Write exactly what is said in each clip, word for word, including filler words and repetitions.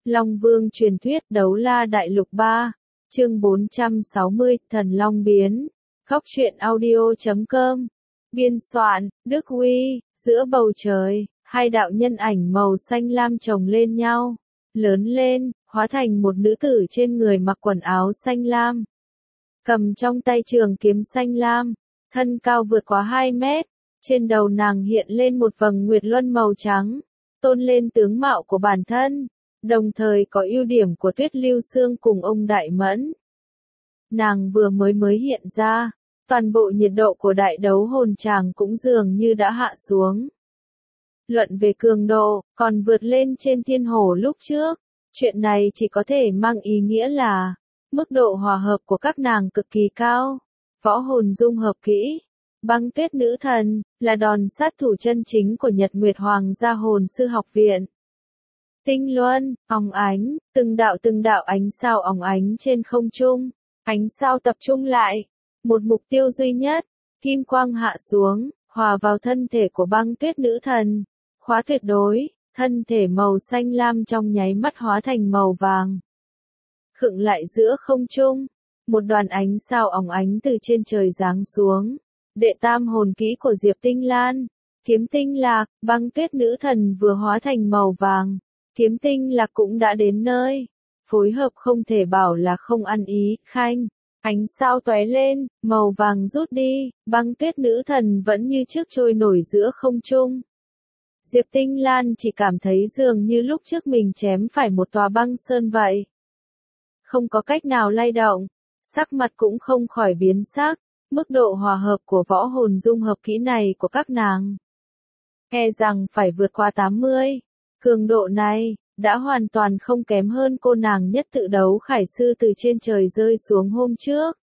Long Vương truyền thuyết Đấu La Đại Lục ba, chương bốn trăm sáu mươi, Thần Long Biến. Góc truyện audio chấm com. Biên soạn, Đức Huy. Giữa bầu trời, hai đạo nhân ảnh màu xanh lam chồng lên nhau, lớn lên, hóa thành một nữ tử trên người mặc quần áo xanh lam. Cầm trong tay trường kiếm xanh lam, thân cao vượt quá hai mét, trên đầu nàng hiện lên một vầng nguyệt luân màu trắng, tôn lên tướng mạo của bản thân, đồng thời có ưu điểm của Tuyết Lưu Xương cùng ông Đại Mẫn. Nàng vừa mới mới hiện ra, toàn bộ nhiệt độ của đại đấu hồn tràng cũng dường như đã hạ xuống. Luận về cường độ, còn vượt lên trên thiên hổ lúc trước, chuyện này chỉ có thể mang ý nghĩa là, mức độ hòa hợp của các nàng cực kỳ cao, võ hồn dung hợp kỹ. Băng Tuyết Nữ Thần, là đòn sát thủ chân chính của Nhật Nguyệt Hoàng gia hồn sư học viện. Tinh luân, óng ánh, từng đạo từng đạo ánh sao óng ánh trên không trung, ánh sao tập trung lại, một mục tiêu duy nhất, kim quang hạ xuống, hòa vào thân thể của Băng Tuyết Nữ Thần, khóa tuyệt đối, thân thể màu xanh lam trong nháy mắt hóa thành màu vàng. Khựng lại giữa không trung, một đoàn ánh sao óng ánh từ trên trời giáng xuống. Đệ tam hồn kỹ của Diệp Tinh Lan, Kiếm Tinh Lạc. Băng Tuyết Nữ Thần vừa hóa thành màu vàng, Kiếm Tinh Lạc cũng đã đến nơi, phối hợp không thể bảo là không ăn ý. Khanh, ánh sao tóe lên, màu vàng rút đi, Băng Tuyết Nữ Thần vẫn như trước trôi nổi giữa không trung. Diệp Tinh Lan chỉ cảm thấy dường như lúc trước mình chém phải một tòa băng sơn vậy. Không có cách nào lay động, sắc mặt cũng không khỏi biến sắc. Mức độ hòa hợp của võ hồn dung hợp kỹ này của các nàng, e rằng phải vượt qua tám mươi. Cường độ này, đã hoàn toàn không kém hơn cô nàng nhất tự đấu khải sư từ trên trời rơi xuống hôm trước.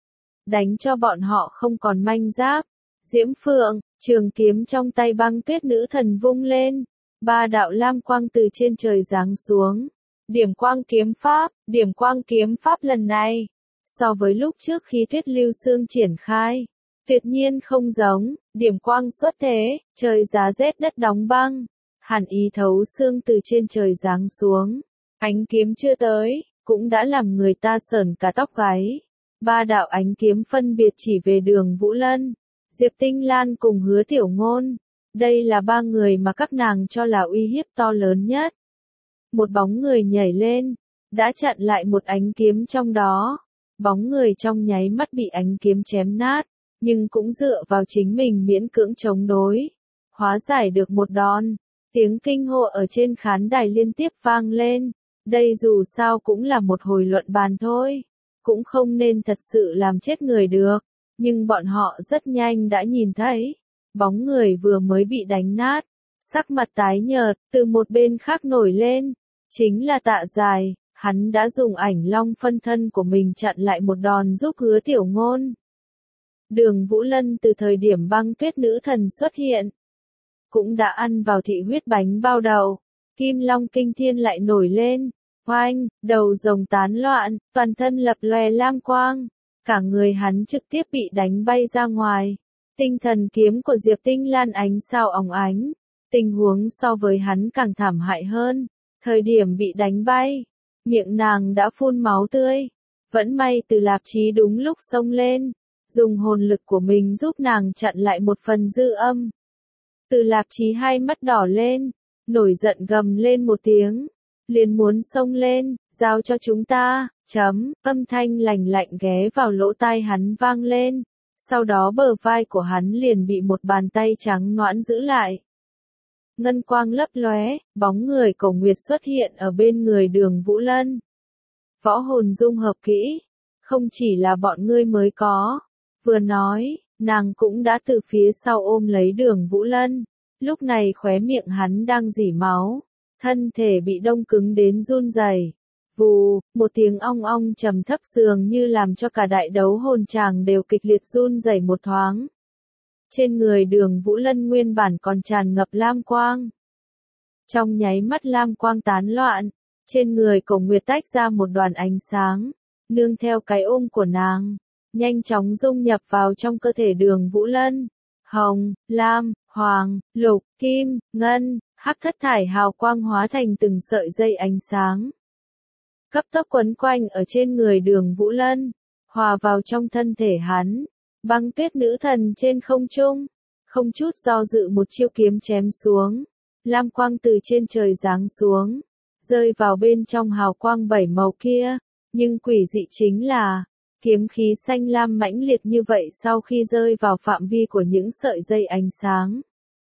Đánh cho bọn họ không còn manh giáp. Diễm Phượng, trường kiếm trong tay Băng Tuyết Nữ Thần vung lên. Ba đạo lam quang từ trên trời giáng xuống. Điểm quang kiếm pháp, điểm quang kiếm pháp lần này. So với lúc trước khi Tuyết Lưu Xương triển khai, tuyệt nhiên không giống, điểm quang xuất thế, trời giá rét đất đóng băng, hàn ý thấu xương từ trên trời giáng xuống, ánh kiếm chưa tới, cũng đã làm người ta sởn cả tóc gáy. Ba đạo ánh kiếm phân biệt chỉ về Đường Vũ Lân, Diệp Tinh Lan cùng Hứa Tiểu Ngôn, đây là ba người mà các nàng cho là uy hiếp to lớn nhất. Một bóng người nhảy lên, đã chặn lại một ánh kiếm trong đó. Bóng người trong nháy mắt bị ánh kiếm chém nát, nhưng cũng dựa vào chính mình miễn cưỡng chống đối. Hóa giải được một đòn, tiếng kinh hô ở trên khán đài liên tiếp vang lên. Đây dù sao cũng là một hồi luận bàn thôi, cũng không nên thật sự làm chết người được. Nhưng bọn họ rất nhanh đã nhìn thấy, bóng người vừa mới bị đánh nát, sắc mặt tái nhợt, từ một bên khác nổi lên, chính là Tạ Dài. Hắn đã dùng ảnh long phân thân của mình chặn lại một đòn giúp Hứa Tiểu Ngôn. Đường Vũ Lân từ thời điểm Băng Tuyết Nữ Thần xuất hiện, cũng đã ăn vào thị huyết bánh bao đầu. Kim Long Kinh Thiên lại nổi lên, oanh, đầu rồng tán loạn, toàn thân lập lòe lam quang, cả người hắn trực tiếp bị đánh bay ra ngoài. Tinh thần kiếm của Diệp Tinh Lan ánh sao óng ánh, tình huống so với hắn càng thảm hại hơn. Thời điểm bị đánh bay, miệng nàng đã phun máu tươi, vẫn may Từ Lạp Chí đúng lúc xông lên, dùng hồn lực của mình giúp nàng chặn lại một phần dư âm. Từ Lạp Chí hai mắt đỏ lên, nổi giận gầm lên một tiếng, liền muốn xông lên, giao cho chúng ta, chấm, âm thanh lạnh lạnh ghé vào lỗ tai hắn vang lên, sau đó bờ vai của hắn liền bị một bàn tay trắng nõn giữ lại. Ngân quang lấp lóe, bóng người Cổ Nguyệt xuất hiện ở bên người Đường Vũ Lân. Võ hồn dung hợp kỹ, không chỉ là bọn ngươi mới có. Vừa nói, nàng cũng đã từ phía sau ôm lấy Đường Vũ Lân. Lúc này khóe miệng hắn đang rỉ máu, thân thể bị đông cứng đến run rẩy. Vù, một tiếng ong ong trầm thấp dường như làm cho cả đại đấu hồn tràng đều kịch liệt run rẩy một thoáng. Trên người Đường Vũ Lân nguyên bản còn tràn ngập lam quang. Trong nháy mắt lam quang tán loạn, trên người Cổ Nguyệt tách ra một đoàn ánh sáng, nương theo cái ôm của nàng, nhanh chóng dung nhập vào trong cơ thể Đường Vũ Lân. Hồng, lam, hoàng, lục, kim, ngân, Hắc thất thải hào quang hóa thành từng sợi dây ánh sáng. Cấp tốc quấn quanh ở trên người Đường Vũ Lân, hòa vào trong thân thể hắn. Băng tuyết nữ thần trên không trung, không chút do dự một chiêu kiếm chém xuống. Lam quang từ trên trời giáng xuống, rơi vào bên trong hào quang bảy màu kia. Nhưng quỷ dị chính là, kiếm khí xanh lam mãnh liệt như vậy sau khi rơi vào phạm vi của những sợi dây ánh sáng,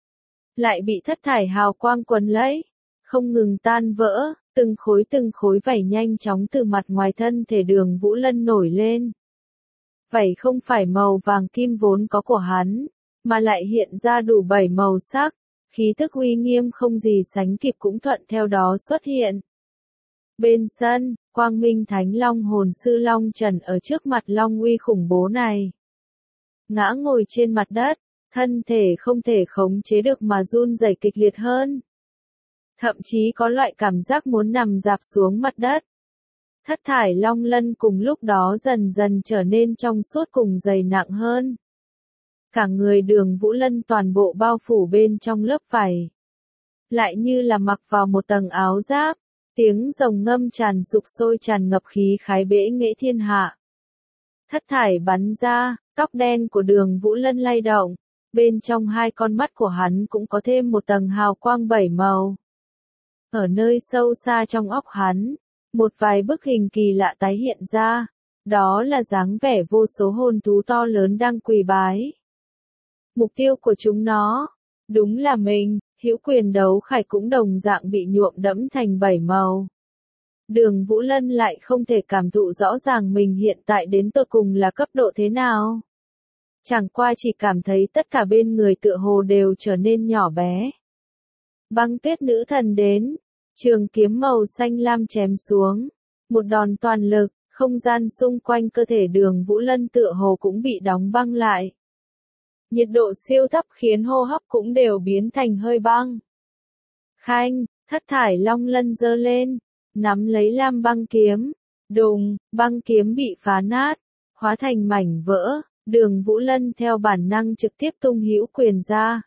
lại bị thất thải hào quang quấn lấy, không ngừng tan vỡ, từng khối từng khối vảy nhanh chóng từ mặt ngoài thân thể Đường Vũ Lân nổi lên. Vảy không phải màu vàng kim vốn có của hắn, mà lại hiện ra đủ bảy màu sắc, khí tức uy nghiêm không gì sánh kịp cũng thuận theo đó xuất hiện. Bên sân, Quang Minh Thánh Long hồn sư Long Trần ở trước mặt Long uy khủng bố này. Ngã ngồi trên mặt đất, thân thể không thể khống chế được mà run rẩy kịch liệt hơn. Thậm chí có loại cảm giác muốn nằm rạp xuống mặt đất. Thất thải long lân cùng lúc đó dần dần trở nên trong suốt cùng dày nặng hơn. Cả người Đường Vũ Lân toàn bộ bao phủ bên trong lớp vảy. Lại như là mặc vào một tầng áo giáp, tiếng rồng ngâm tràn sục sôi tràn ngập khí khái bẽ nghệ thiên hạ. Thất thải bắn ra, tóc đen của Đường Vũ Lân lay động, bên trong hai con mắt của hắn cũng có thêm một tầng hào quang bảy màu. Ở nơi sâu xa trong óc hắn, một vài bức hình kỳ lạ tái hiện ra, đó là dáng vẻ vô số hồn thú to lớn đang quỳ bái. Mục tiêu của chúng nó, đúng là mình, hữu quyền đấu khải cũng đồng dạng bị nhuộm đẫm thành bảy màu. Đường Vũ Lân lại không thể cảm thụ rõ ràng mình hiện tại đến tột cùng là cấp độ thế nào. Chẳng qua chỉ cảm thấy tất cả bên người tựa hồ đều trở nên nhỏ bé. Băng tuyết nữ thần đến, trường kiếm màu xanh lam chém xuống, một đòn toàn lực, không gian xung quanh cơ thể Đường Vũ Lân tựa hồ cũng bị đóng băng lại. Nhiệt độ siêu thấp khiến hô hấp cũng đều biến thành hơi băng. Khanh, thất thải long lân giơ lên, nắm lấy lam băng kiếm, đùng, băng kiếm bị phá nát, hóa thành mảnh vỡ, Đường Vũ Lân theo bản năng trực tiếp tung hữu quyền ra.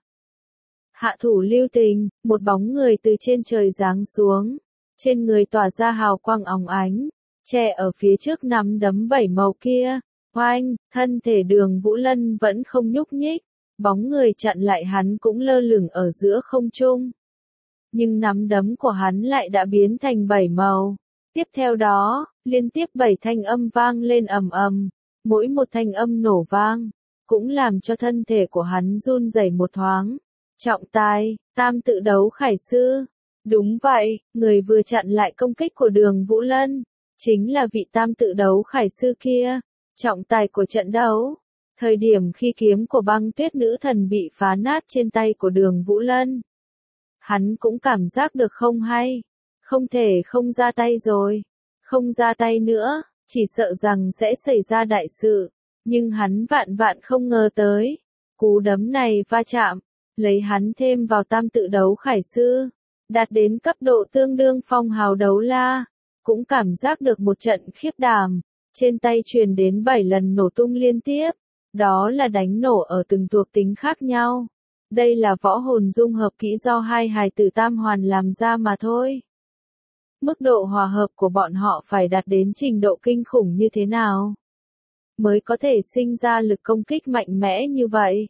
Hạ thủ lưu tình, một bóng người từ trên trời giáng xuống, trên người tỏa ra hào quang óng ánh, che ở phía trước nắm đấm bảy màu kia. Oanh, thân thể Đường Vũ Lân vẫn không nhúc nhích, bóng người chặn lại hắn cũng lơ lửng ở giữa không trung. Nhưng nắm đấm của hắn lại đã biến thành bảy màu. Tiếp theo đó, liên tiếp bảy thanh âm vang lên ầm ầm, mỗi một thanh âm nổ vang, cũng làm cho thân thể của hắn run rẩy một thoáng. Trọng tài, tam tự đấu khải sư. Đúng vậy, người vừa chặn lại công kích của Đường Vũ Lân, chính là vị tam tự đấu khải sư kia. Trọng tài của trận đấu, thời điểm khi kiếm của băng tuyết nữ thần bị phá nát trên tay của Đường Vũ Lân. Hắn cũng cảm giác được không hay, không thể không ra tay rồi, không ra tay nữa, chỉ sợ rằng sẽ xảy ra đại sự, nhưng hắn vạn vạn không ngờ tới, cú đấm này va chạm, lấy hắn thêm vào tam tự đấu khải sư, đạt đến cấp độ tương đương phong hào đấu la, cũng cảm giác được một trận khiếp đảm. Trên tay truyền đến bảy lần nổ tung liên tiếp, đó là đánh nổ ở từng thuộc tính khác nhau. Đây là võ hồn dung hợp kỹ do hai hài tử tam hoàn làm ra mà thôi. Mức độ hòa hợp của bọn họ phải đạt đến trình độ kinh khủng như thế nào, mới có thể sinh ra lực công kích mạnh mẽ như vậy.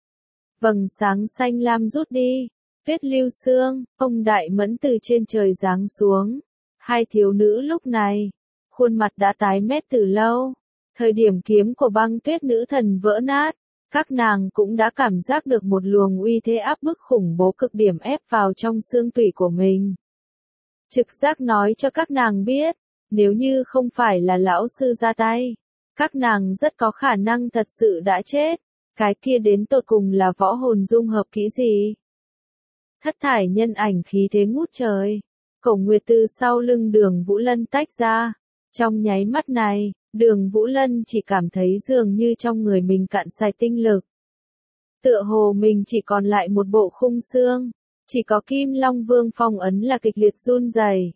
Vầng sáng xanh lam rút đi, vết lưu xương, ông Đại Mẫn từ trên trời giáng xuống. Hai thiếu nữ lúc này, khuôn mặt đã tái mét từ lâu. Thời điểm kiếm của băng tuyết nữ thần vỡ nát, các nàng cũng đã cảm giác được một luồng uy thế áp bức khủng bố cực điểm ép vào trong xương tủy của mình. Trực giác nói cho các nàng biết, nếu như không phải là lão sư ra tay, các nàng rất có khả năng thật sự đã chết. Cái kia đến tột cùng là võ hồn dung hợp kỹ gì? Thất thải nhân ảnh khí thế ngút trời. Cổ Nguyệt từ sau lưng Đường Vũ Lân tách ra. Trong nháy mắt này, Đường Vũ Lân chỉ cảm thấy dường như trong người mình cạn sạch tinh lực. Tựa hồ mình chỉ còn lại một bộ khung xương, chỉ có Kim Long Vương phong ấn là kịch liệt run rẩy.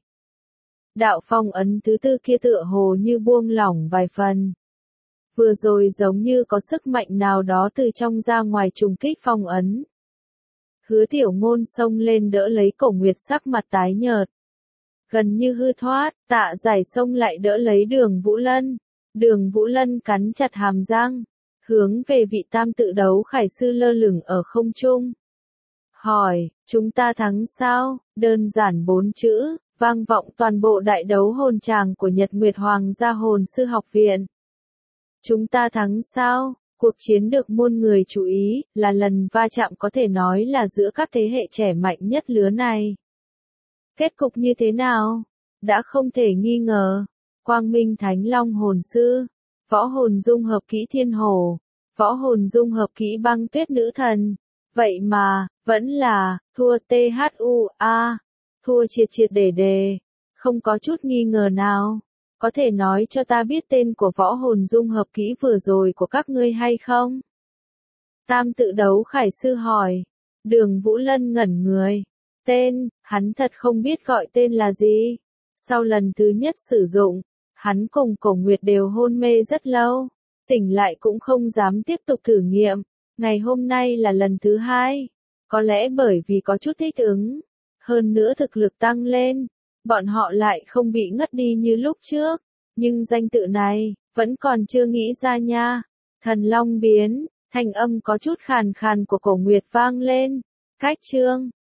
Đạo phong ấn thứ tư kia tựa hồ như buông lỏng vài phần. Vừa rồi giống như có sức mạnh nào đó từ trong ra ngoài trùng kích phong ấn. Hứa tiểu ngôn xông lên đỡ lấy Cổ Nguyệt sắc mặt tái nhợt. Gần như hư thoát, Tạ Giải xông lại đỡ lấy Đường Vũ Lân. Đường Vũ Lân cắn chặt hàm răng, hướng về vị tam tự đấu khải sư lơ lửng ở không trung. Hỏi, chúng ta thắng sao? Đơn giản bốn chữ, vang vọng toàn bộ đại đấu hồn tràng của Nhật Nguyệt Hoàng gia hồn sư học viện. Chúng ta thắng sao? Cuộc chiến được muôn người chú ý, là lần va chạm có thể nói là giữa các thế hệ trẻ mạnh nhất lứa này. Kết cục như thế nào? Đã không thể nghi ngờ. Quang Minh Thánh Long hồn sư, võ hồn dung hợp kỹ thiên hổ, võ hồn dung hợp kỹ băng tuyết nữ thần. Vậy mà, vẫn là, thua tê hát u a, thua triệt triệt để để, không có chút nghi ngờ nào. Có thể nói cho ta biết tên của võ hồn dung hợp kỹ vừa rồi của các ngươi hay không? Tam tự đấu khải sư hỏi. Đường Vũ Lân ngẩn người. Tên, hắn thật không biết gọi tên là gì. Sau lần thứ nhất sử dụng, hắn cùng Cổ Nguyệt đều hôn mê rất lâu. Tỉnh lại cũng không dám tiếp tục thử nghiệm. Ngày hôm nay là lần thứ hai. Có lẽ bởi vì có chút thích ứng. Hơn nữa thực lực tăng lên. Bọn họ lại không bị ngất đi như lúc trước. Nhưng danh tự này, vẫn còn chưa nghĩ ra nha. Thần Long biến, thanh âm có chút khàn khàn của Cổ Nguyệt vang lên. Cách chương.